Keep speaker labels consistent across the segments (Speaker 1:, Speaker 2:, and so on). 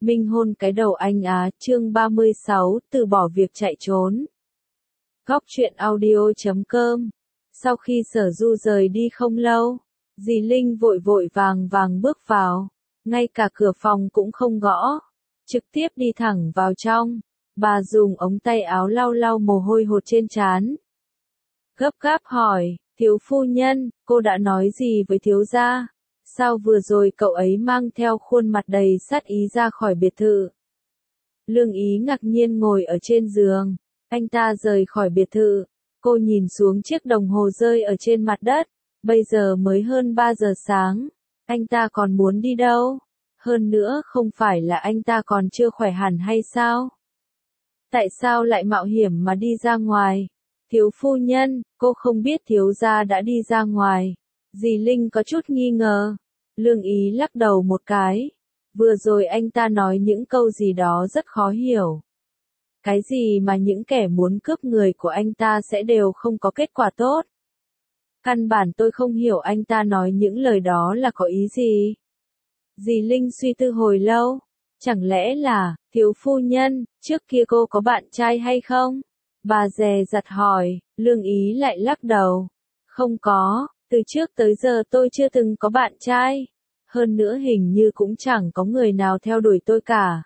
Speaker 1: Minh hôn cái đầu anh á, chương 36, từ bỏ việc chạy trốn. Góc truyện audio.com. Sau khi Sở Du rời đi không lâu, dì Linh vội vội vàng vàng bước vào, ngay cả cửa phòng cũng không gõ, trực tiếp đi thẳng vào trong. Bà dùng ống tay áo lau lau mồ hôi hột trên trán. Gấp gáp hỏi, thiếu phu nhân, cô đã nói gì với thiếu gia? Sao vừa rồi cậu ấy mang theo khuôn mặt đầy sát ý ra khỏi biệt thự? Lương Ý ngạc nhiên ngồi ở trên giường. Anh ta rời khỏi biệt thự. Cô nhìn xuống chiếc đồng hồ rơi ở trên mặt đất. Bây giờ mới hơn 3 giờ sáng. Anh ta còn muốn đi đâu? Hơn nữa không phải là anh ta còn chưa khỏe hẳn hay sao? Tại sao lại mạo hiểm mà đi ra ngoài? Thiếu phu nhân, cô không biết thiếu gia đã đi ra ngoài. Dì Linh có chút nghi ngờ. Lương Ý lắc đầu một cái. Vừa rồi anh ta nói những câu gì đó rất khó hiểu. Cái gì mà những kẻ muốn cướp người của anh ta sẽ đều không có kết quả tốt. Căn bản tôi không hiểu anh ta nói những lời đó là có ý gì. Dì Linh suy tư hồi lâu. Chẳng lẽ là, thiếu phu nhân, trước kia cô có bạn trai hay không? Bà dè dặt hỏi. Lương Ý lại lắc đầu. Không có, từ trước tới giờ tôi chưa từng có bạn trai. Hơn nữa hình như cũng chẳng có người nào theo đuổi tôi cả.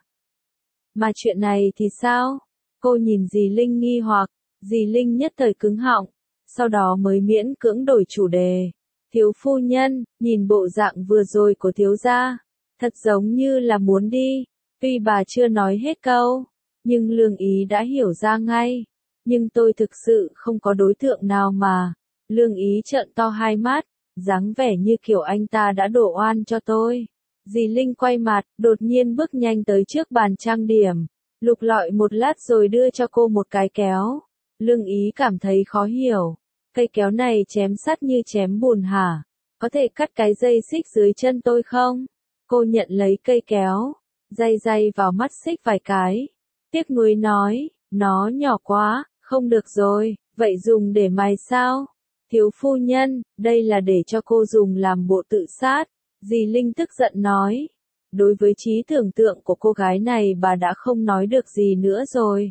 Speaker 1: Mà chuyện này thì sao? Cô nhìn dì Linh nghi hoặc. Dì Linh nhất thời cứng họng, sau đó mới miễn cưỡng đổi chủ đề. Thiếu phu nhân, nhìn bộ dạng vừa rồi của thiếu gia, thật giống như là muốn đi. Tuy bà chưa nói hết câu, nhưng Lương Ý đã hiểu ra ngay. Nhưng tôi thực sự không có đối tượng nào mà. Lương Ý trợn to hai mắt, dáng vẻ như kiểu anh ta đã đổ oan cho tôi. Dì Linh quay mặt, đột nhiên bước nhanh tới trước bàn trang điểm, lục lọi một lát rồi đưa cho cô một cái kéo. Lương Ý cảm thấy khó hiểu. Cây kéo này chém sắt như chém bùn hả? Có thể cắt cái dây xích dưới chân tôi không? Cô nhận lấy cây kéo, day vào mắt xích vài cái. Tiếc nuối nói, nó nhỏ quá, không được rồi, vậy dùng để mài sao? Thiếu phu nhân, đây là để cho cô dùng làm bộ tự sát. Dì Linh tức giận nói. Đối với trí tưởng tượng của cô gái này bà đã không nói được gì nữa rồi.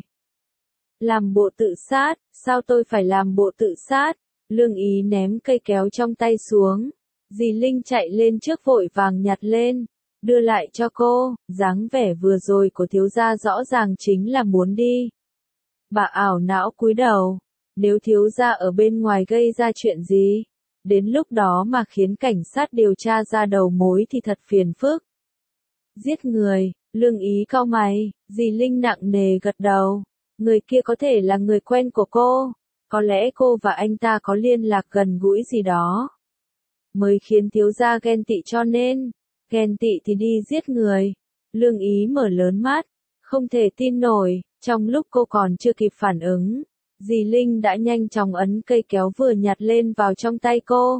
Speaker 1: Làm bộ tự sát, sao tôi phải làm bộ tự sát? Lương Ý ném cây kéo trong tay xuống. Dì Linh chạy lên trước vội vàng nhặt lên, đưa lại cho cô. Dáng vẻ vừa rồi của thiếu gia rõ ràng chính là muốn đi. Bà ảo não cúi đầu. Nếu thiếu gia ở bên ngoài gây ra chuyện gì, đến lúc đó mà khiến cảnh sát điều tra ra đầu mối thì thật phiền phức. Giết người, Lương Ý cau mày, dì Linh nặng nề gật đầu. Người kia có thể là người quen của cô, có lẽ cô và anh ta có liên lạc gần gũi gì đó, mới khiến thiếu gia ghen tị cho nên, ghen tị thì đi giết người. Lương Ý mở lớn mắt, không thể tin nổi, trong lúc cô còn chưa kịp phản ứng, dì Linh đã nhanh chóng ấn cây kéo vừa nhặt lên vào trong tay cô.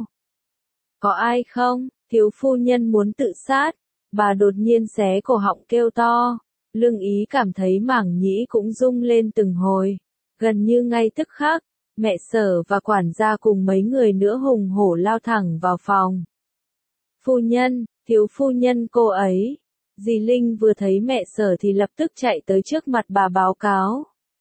Speaker 1: Có ai không? Thiếu phu nhân muốn tự sát. Bà đột nhiên xé cổ họng kêu to. Lương Ý cảm thấy mảng nhĩ cũng rung lên từng hồi. Gần như ngay tức khắc, mẹ Sở và quản gia cùng mấy người nữa hùng hổ lao thẳng vào phòng. Phu nhân, thiếu phu nhân cô ấy. Dì Linh vừa thấy mẹ Sở thì lập tức chạy tới trước mặt bà báo cáo.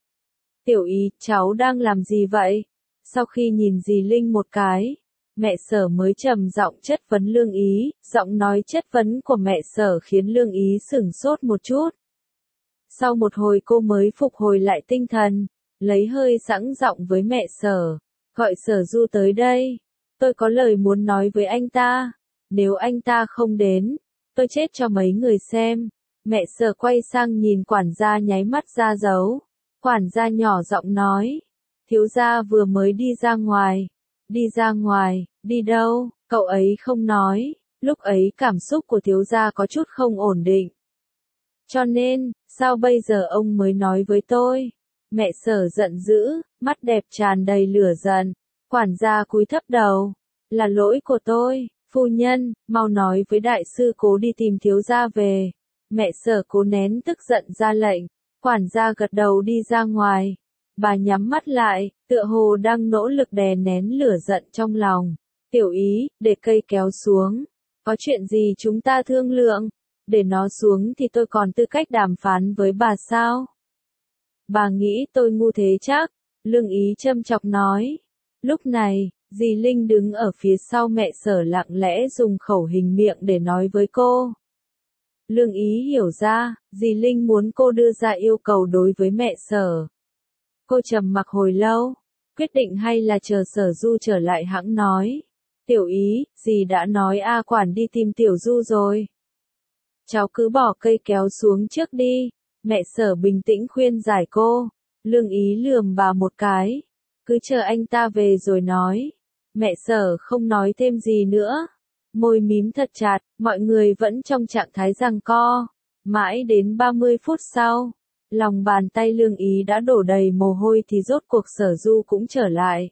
Speaker 1: Tiểu Ý, cháu đang làm gì vậy? Sau khi nhìn dì Linh một cái, mẹ Sở mới trầm giọng chất vấn Lương Ý. Giọng nói chất vấn của mẹ Sở khiến Lương Ý sửng sốt một chút. Sau một hồi cô mới phục hồi lại tinh thần, lấy hơi sẵn giọng với mẹ Sở. Gọi Sở Du tới đây. Tôi có lời muốn nói với anh ta. Nếu anh ta không đến, tôi chết cho mấy người xem. Mẹ Sở quay sang nhìn quản gia nháy mắt ra dấu. Quản gia nhỏ giọng nói. Thiếu gia vừa mới đi ra ngoài. Đi ra ngoài, đi đâu, cậu ấy không nói. Lúc ấy cảm xúc của thiếu gia có chút không ổn định. Cho nên, sao bây giờ ông mới nói với tôi? Mẹ Sở giận dữ, mắt đẹp tràn đầy lửa giận. Quản gia cúi thấp đầu. Là lỗi của tôi, phu nhân, mau nói với đại sư Cố đi tìm thiếu gia về. Mẹ Sở cố nén tức giận ra lệnh. Quản gia gật đầu đi ra ngoài. Bà nhắm mắt lại, tựa hồ đang nỗ lực đè nén lửa giận trong lòng. Tiểu Ý, để cây kéo xuống. Có chuyện gì chúng ta thương lượng? để nó xuống thì tôi còn tư cách đàm phán với bà sao? Bà nghĩ tôi ngu thế chắc, Lương Ý châm chọc nói. Lúc này, dì Linh đứng ở phía sau mẹ Sở lặng lẽ dùng khẩu hình miệng để nói với cô. Lương Ý hiểu ra, dì Linh muốn cô đưa ra yêu cầu đối với mẹ Sở. Cô trầm mặc hồi lâu, quyết định hay là chờ Sở Du trở lại hẵng nói. Tiểu Ý, dì đã nói A Quản đi tìm Tiểu Du rồi. Cháu cứ bỏ cây kéo xuống trước đi, mẹ Sở bình tĩnh khuyên giải cô. Lương Ý lườm bà một cái, cứ chờ anh ta về rồi nói. Mẹ Sở không nói thêm gì nữa, môi mím thật chặt, mọi người vẫn trong trạng thái giằng co. Mãi đến 30 phút sau, lòng bàn tay Lương Ý đã đổ đầy mồ hôi thì rốt cuộc Sở Du cũng trở lại.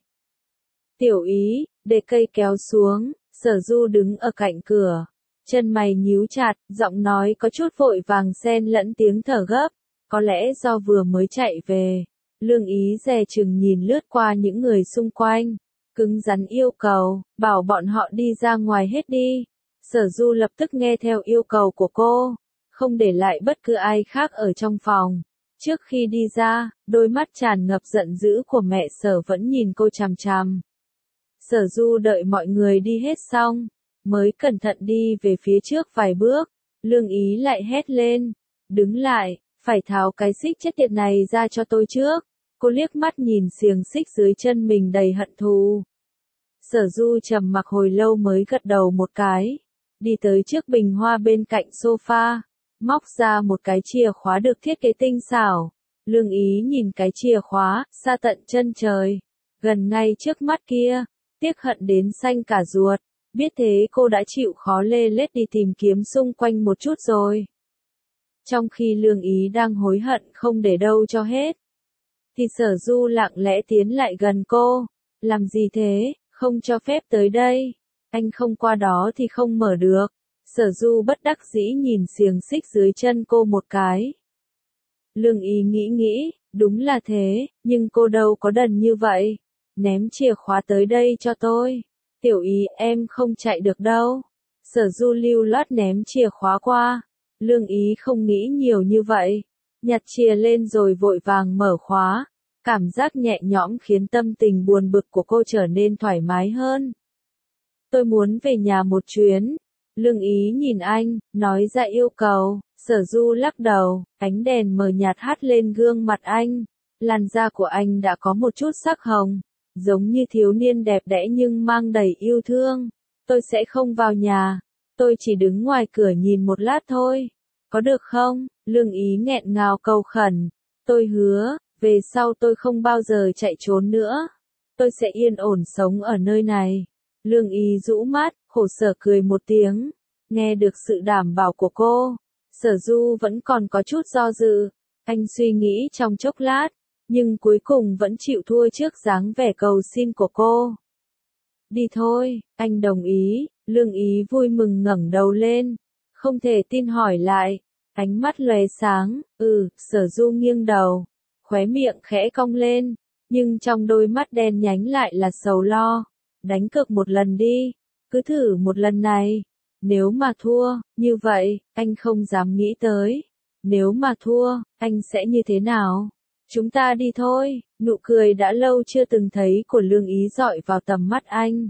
Speaker 1: Tiểu Ý, để cây kéo xuống, Sở Du đứng ở cạnh cửa, chân mày nhíu chặt, giọng nói có chút vội vàng xen lẫn tiếng thở gấp, có lẽ do vừa mới chạy về. Lương Ý dè chừng nhìn lướt qua những người xung quanh, cứng rắn yêu cầu, bảo bọn họ đi ra ngoài hết đi. Sở Du lập tức nghe theo yêu cầu của cô, không để lại bất cứ ai khác ở trong phòng. Trước khi đi ra, đôi mắt tràn ngập giận dữ của mẹ Sở vẫn nhìn cô chằm chằm. Sở Du đợi mọi người đi hết xong, mới cẩn thận đi về phía trước vài bước. Lương Ý lại hét lên, đứng lại, phải tháo cái xích chết tiệt này ra cho tôi trước. Cô liếc mắt nhìn xiềng xích dưới chân mình đầy hận thù. Sở Du trầm mặc hồi lâu mới gật đầu một cái, đi tới trước bình hoa bên cạnh sofa, móc ra một cái chìa khóa được thiết kế tinh xảo. Lương Ý nhìn cái chìa khóa, xa tận chân trời, gần ngay trước mắt kia, tiếc hận đến xanh cả ruột. Biết thế cô đã chịu khó lê lết đi tìm kiếm xung quanh một chút rồi. Trong khi Lương Ý đang hối hận không để đâu cho hết, thì Sở Du lặng lẽ tiến lại gần cô. Làm gì thế, không cho phép tới đây. Anh không qua đó thì không mở được. Sở Du bất đắc dĩ nhìn xiềng xích dưới chân cô một cái. Lương Ý nghĩ, đúng là thế, nhưng cô đâu có đần như vậy. Ném chìa khóa tới đây cho tôi. Tiểu Ý, em không chạy được đâu. Sở Du lưu loát ném chìa khóa qua. Lương Ý không nghĩ nhiều như vậy, nhặt chìa lên rồi vội vàng mở khóa. Cảm giác nhẹ nhõm khiến tâm tình buồn bực của cô trở nên thoải mái hơn. Tôi muốn về nhà một chuyến. Lương Ý nhìn anh, nói ra yêu cầu. Sở Du lắc đầu, ánh đèn mờ nhạt hắt lên gương mặt anh. Làn da của anh đã có một chút sắc hồng, giống như thiếu niên đẹp đẽ nhưng mang đầy yêu thương. Tôi sẽ không vào nhà, tôi chỉ đứng ngoài cửa nhìn một lát thôi. Có được không? Lương Ý nghẹn ngào cầu khẩn. Tôi hứa, về sau tôi không bao giờ chạy trốn nữa. Tôi sẽ yên ổn sống ở nơi này. Lương Ý rũ mắt, khổ sở cười một tiếng. Nghe được sự đảm bảo của cô, Sở Du vẫn còn có chút do dự. Anh suy nghĩ trong chốc lát, nhưng cuối cùng vẫn chịu thua trước dáng vẻ cầu xin của cô. Đi thôi, anh đồng ý. Lương Ý vui mừng ngẩng đầu lên, không thể tin hỏi lại. Ánh mắt lóe sáng, Sở Du nghiêng đầu, khóe miệng khẽ cong lên, nhưng trong đôi mắt đen nhánh lại là sầu lo. Đánh cược một lần đi, cứ thử một lần này. Nếu mà thua, như vậy, anh không dám nghĩ tới. Nếu mà thua, anh sẽ như thế nào? Chúng ta đi thôi. Nụ cười đã lâu chưa từng thấy của Lương Ý dọi vào tầm mắt anh.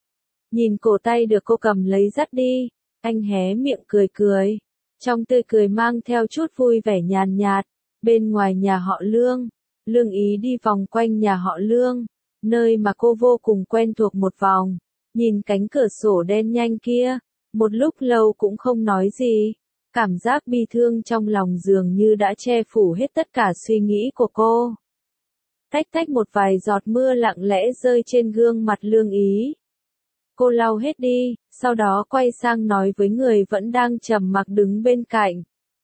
Speaker 1: Nhìn cổ tay được cô cầm lấy dắt đi, anh hé miệng cười cười. Trong tươi cười mang theo chút vui vẻ nhàn nhạt. Bên ngoài nhà họ Lương, Lương Ý đi vòng quanh nhà họ Lương, nơi mà cô vô cùng quen thuộc một vòng. Nhìn cánh cửa sổ đen nhanh kia, một lúc lâu cũng không nói gì. Cảm giác bi thương trong lòng dường như đã che phủ hết tất cả suy nghĩ của cô. Tách tách một vài giọt mưa lặng lẽ rơi trên gương mặt Lương Ý. Cô lau hết đi, sau đó quay sang nói với người vẫn đang trầm mặc đứng bên cạnh.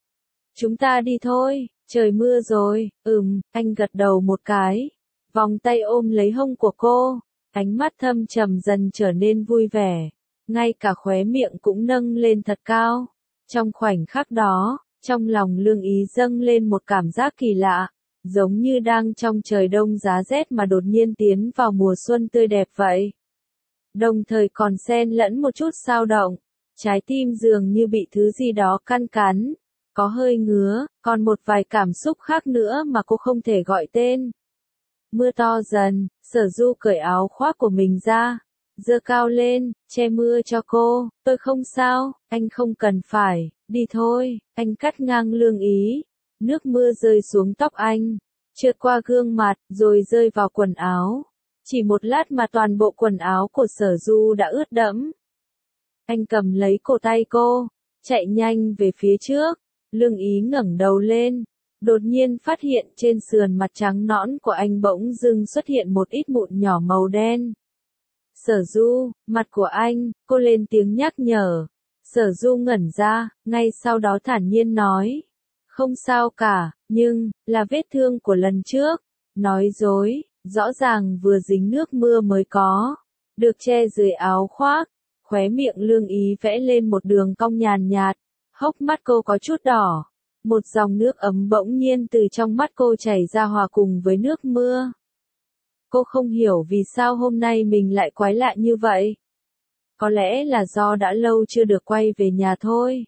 Speaker 1: Chúng ta đi thôi, trời mưa rồi. Anh gật đầu một cái, vòng tay ôm lấy hông của cô, ánh mắt thâm trầm dần trở nên vui vẻ, ngay cả khóe miệng cũng nâng lên thật cao. Trong khoảnh khắc đó, trong lòng Lương Ý dâng lên một cảm giác kỳ lạ, giống như đang trong trời đông giá rét mà đột nhiên tiến vào mùa xuân tươi đẹp vậy. Đồng thời còn xen lẫn một chút dao động. Trái tim dường như bị thứ gì đó căn cắn, có hơi ngứa, còn một vài cảm xúc khác nữa mà cô không thể gọi tên. Mưa to dần, Sở Du cởi áo khoác của mình ra, giơ cao lên, che mưa cho cô. Tôi không sao, anh không cần phải, đi thôi, anh cắt ngang Lương Ý. Nước mưa rơi xuống tóc anh, trượt qua gương mặt, rồi rơi vào quần áo. Chỉ một lát mà toàn bộ quần áo của Sở Du đã ướt đẫm. Anh cầm lấy cổ tay cô, chạy nhanh về phía trước. Lương Ý ngẩng đầu lên, đột nhiên phát hiện trên sườn mặt trắng nõn của anh bỗng dưng xuất hiện một ít mụn nhỏ màu đen. Sở Du, mặt của anh, cô lên tiếng nhắc nhở. Sở Du ngẩn ra, ngay sau đó thản nhiên nói. Không sao cả, nhưng, là vết thương của lần trước. Nói dối, rõ ràng vừa dính nước mưa mới có. Được che dưới áo khoác, khóe miệng Lương Ý vẽ lên một đường cong nhàn nhạt. Hốc mắt cô có chút đỏ. Một dòng nước ấm bỗng nhiên từ trong mắt cô chảy ra hòa cùng với nước mưa. Cô không hiểu vì sao hôm nay mình lại quái lạ như vậy. Có lẽ là do đã lâu chưa được quay về nhà thôi.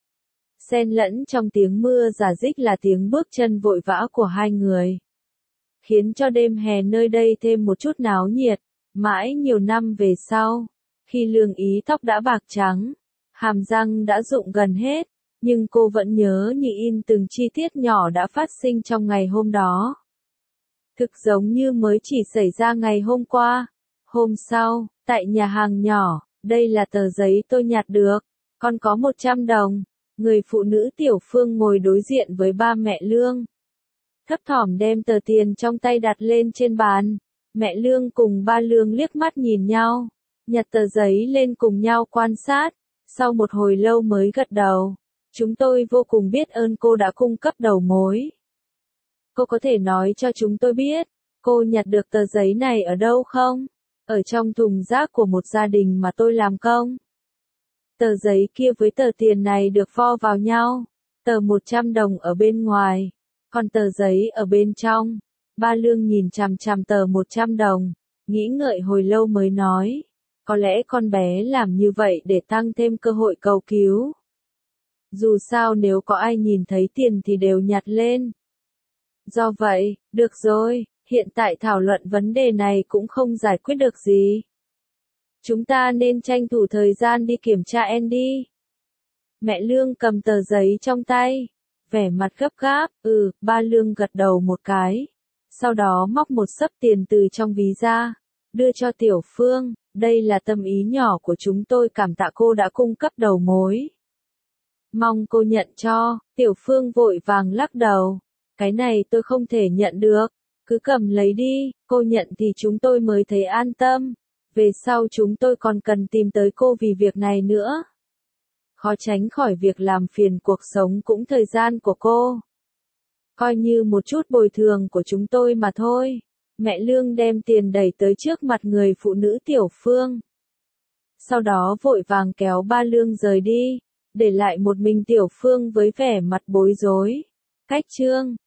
Speaker 1: Xen lẫn trong tiếng mưa rả rích là tiếng bước chân vội vã của hai người. Khiến cho đêm hè nơi đây thêm một chút náo nhiệt. Mãi nhiều năm về sau, khi Lương Ý tóc đã bạc trắng, hàm răng đã rụng gần hết, nhưng cô vẫn nhớ như in từng chi tiết nhỏ đã phát sinh trong ngày hôm đó. Thực giống như mới chỉ xảy ra ngày hôm qua. Hôm sau, tại nhà hàng nhỏ, đây là tờ giấy tôi nhặt được, con có 100 đồng. Người phụ nữ Tiểu Phương ngồi đối diện với ba mẹ Lương. Thấp thỏm đem tờ tiền trong tay đặt lên trên bàn. Mẹ Lương cùng ba Lương liếc mắt nhìn nhau, nhặt tờ giấy lên cùng nhau quan sát, sau một hồi lâu mới gật đầu. Chúng tôi vô cùng biết ơn cô đã cung cấp đầu mối. Cô có thể nói cho chúng tôi biết, cô nhặt được tờ giấy này ở đâu không? Ở trong thùng rác của một gia đình mà tôi làm công. Tờ giấy kia với tờ tiền này được vo vào nhau. Tờ 100 đồng ở bên ngoài, còn tờ giấy ở bên trong. Ba Lương nhìn chằm chằm tờ 100 đồng, nghĩ ngợi hồi lâu mới nói. Có lẽ con bé làm như vậy để tăng thêm cơ hội cầu cứu. Dù sao nếu có ai nhìn thấy tiền thì đều nhặt lên. Do vậy, được rồi, hiện tại thảo luận vấn đề này cũng không giải quyết được gì. Chúng ta nên tranh thủ thời gian đi kiểm tra Andy. Mẹ Lương cầm tờ giấy trong tay, vẻ mặt gấp gáp. Ba Lương gật đầu một cái. Sau đó móc một xấp tiền từ trong ví ra, đưa cho Tiểu Phương. Đây là tâm ý nhỏ của chúng tôi, cảm tạ cô đã cung cấp đầu mối. Mong cô nhận cho. Tiểu Phương vội vàng lắc đầu. Cái này tôi không thể nhận được. Cứ cầm lấy đi, cô nhận thì chúng tôi mới thấy an tâm. Về sau chúng tôi còn cần tìm tới cô vì việc này nữa. Khó tránh khỏi việc làm phiền cuộc sống cũng thời gian của cô. Coi như một chút bồi thường của chúng tôi mà thôi. Mẹ Lương đem tiền đẩy tới trước mặt người phụ nữ Tiểu Phương. Sau đó vội vàng kéo ba Lương rời đi, để lại một mình Tiểu Phương với vẻ mặt bối rối. Cách chương